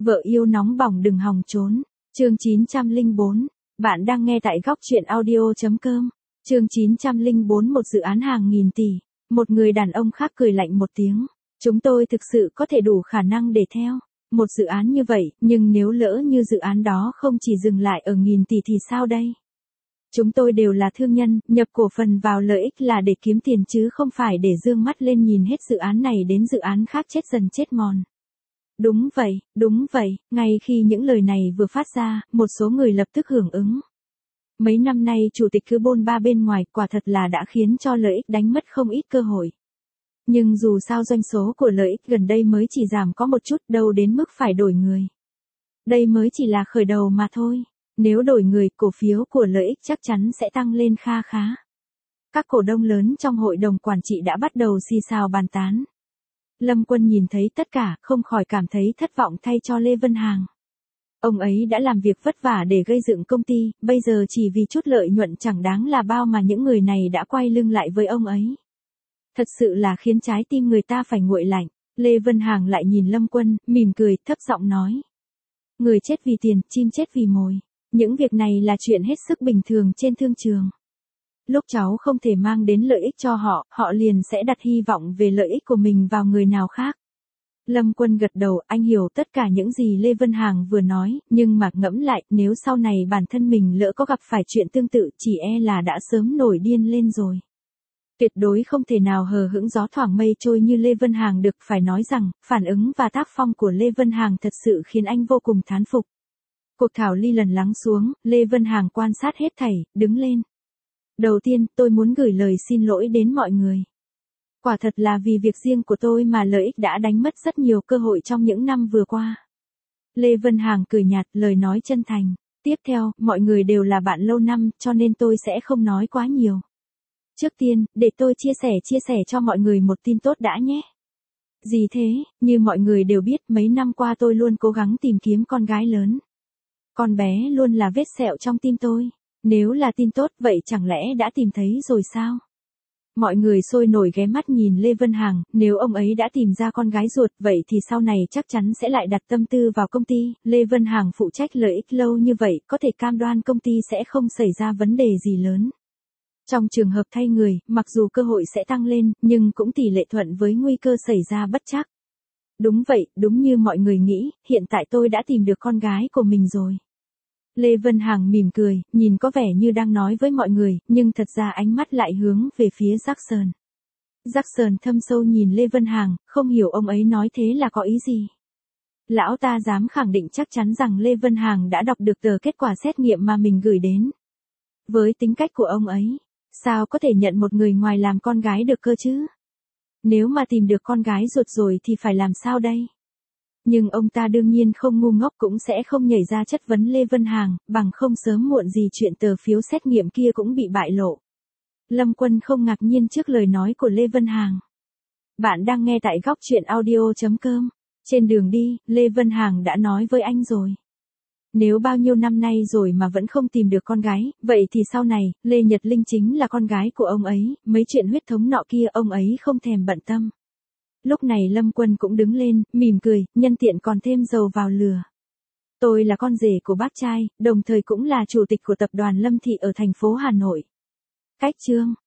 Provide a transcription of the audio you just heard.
Vợ yêu nóng bỏng đừng hòng trốn. Chương 904. Bạn đang nghe tại góc truyện audio.com. Chương 904. Một dự án hàng nghìn tỷ. Một người đàn ông khác cười lạnh một tiếng. Chúng tôi thực sự có thể đủ khả năng để theo một dự án như vậy, nhưng nếu lỡ như dự án đó không chỉ dừng lại ở nghìn tỷ thì sao đây? Chúng tôi đều là thương nhân, nhập cổ phần vào lợi ích là để kiếm tiền chứ không phải để dương mắt lên nhìn hết dự án này đến dự án khác chết dần chết mòn. Đúng vậy, ngay khi những lời này vừa phát ra, một số người lập tức hưởng ứng. Mấy năm nay chủ tịch cứ bôn ba bên ngoài quả thật là đã khiến cho lợi ích đánh mất không ít cơ hội. Nhưng dù sao doanh số của lợi ích gần đây mới chỉ giảm có một chút đâu đến mức phải đổi người. Đây mới chỉ là khởi đầu mà thôi. Nếu đổi người, cổ phiếu của lợi ích chắc chắn sẽ tăng lên kha khá. Các cổ đông lớn trong hội đồng quản trị đã bắt đầu xì xào bàn tán. Lâm Quân nhìn thấy tất cả, không khỏi cảm thấy thất vọng thay cho Lê Vân Hàng. Ông ấy đã làm việc vất vả để gây dựng công ty, bây giờ chỉ vì chút lợi nhuận chẳng đáng là bao mà những người này đã quay lưng lại với ông ấy. Thật sự là khiến trái tim người ta phải nguội lạnh. Lê Vân Hàng lại nhìn Lâm Quân, mỉm cười, thấp giọng nói. Người chết vì tiền, chim chết vì mồi. Những việc này là chuyện hết sức bình thường trên thương trường. Lúc cháu không thể mang đến lợi ích cho họ, họ liền sẽ đặt hy vọng về lợi ích của mình vào người nào khác. Lâm Quân gật đầu, anh hiểu tất cả những gì Lê Vân Hàng vừa nói, nhưng mà ngẫm lại, nếu sau này bản thân mình lỡ có gặp phải chuyện tương tự, chỉ e là đã sớm nổi điên lên rồi. Tuyệt đối không thể nào hờ hững gió thoảng mây trôi như Lê Vân Hàng được, phải nói rằng, phản ứng và tác phong của Lê Vân Hàng thật sự khiến anh vô cùng thán phục. Cuộc thảo ly lần lắng xuống, Lê Vân Hàng quan sát hết thảy, đứng lên. Đầu tiên, tôi muốn gửi lời xin lỗi đến mọi người. Quả thật là vì việc riêng của tôi mà lợi ích đã đánh mất rất nhiều cơ hội trong những năm vừa qua. Lê Vân Hàng cười nhạt, lời nói chân thành. Tiếp theo, mọi người đều là bạn lâu năm, cho nên tôi sẽ không nói quá nhiều. Trước tiên, để tôi chia sẻ cho mọi người một tin tốt đã nhé. Gì thế? Như mọi người đều biết, mấy năm qua tôi luôn cố gắng tìm kiếm con gái lớn. Con bé luôn là vết sẹo trong tim tôi. Nếu là tin tốt, vậy chẳng lẽ đã tìm thấy rồi sao? Mọi người sôi nổi ghé mắt nhìn Lê Vân Hàng, nếu ông ấy đã tìm ra con gái ruột, vậy thì sau này chắc chắn sẽ lại đặt tâm tư vào công ty. Lê Vân Hàng phụ trách lợi ích lâu như vậy, có thể cam đoan công ty sẽ không xảy ra vấn đề gì lớn. Trong trường hợp thay người, mặc dù cơ hội sẽ tăng lên, nhưng cũng tỷ lệ thuận với nguy cơ xảy ra bất trắc. Đúng vậy, đúng như mọi người nghĩ, hiện tại tôi đã tìm được con gái của mình rồi. Lê Vân Hàng mỉm cười, nhìn có vẻ như đang nói với mọi người, nhưng thật ra ánh mắt lại hướng về phía Jackson. Jackson thâm sâu nhìn Lê Vân Hàng, không hiểu ông ấy nói thế là có ý gì. Lão ta dám khẳng định chắc chắn rằng Lê Vân Hàng đã đọc được tờ kết quả xét nghiệm mà mình gửi đến. Với tính cách của ông ấy, sao có thể nhận một người ngoài làm con gái được cơ chứ? Nếu mà tìm được con gái ruột rồi thì phải làm sao đây? Nhưng ông ta đương nhiên không ngu ngốc, cũng sẽ không nhảy ra chất vấn Lê Vân Hàng, bằng không sớm muộn gì chuyện tờ phiếu xét nghiệm kia cũng bị bại lộ. Lâm Quân không ngạc nhiên trước lời nói của Lê Vân Hàng. Bạn đang nghe tại góc truyện audio.com. Trên đường đi, Lê Vân Hàng đã nói với anh rồi. Nếu bao nhiêu năm nay rồi mà vẫn không tìm được con gái, vậy thì sau này, Lê Nhật Linh chính là con gái của ông ấy, mấy chuyện huyết thống nọ kia ông ấy không thèm bận tâm. Lúc này Lâm Quân cũng đứng lên, mỉm cười, nhân tiện còn thêm dầu vào lửa. Tôi là con rể của bác trai, đồng thời cũng là chủ tịch của tập đoàn Lâm Thị ở thành phố Hà Nội. Cách chương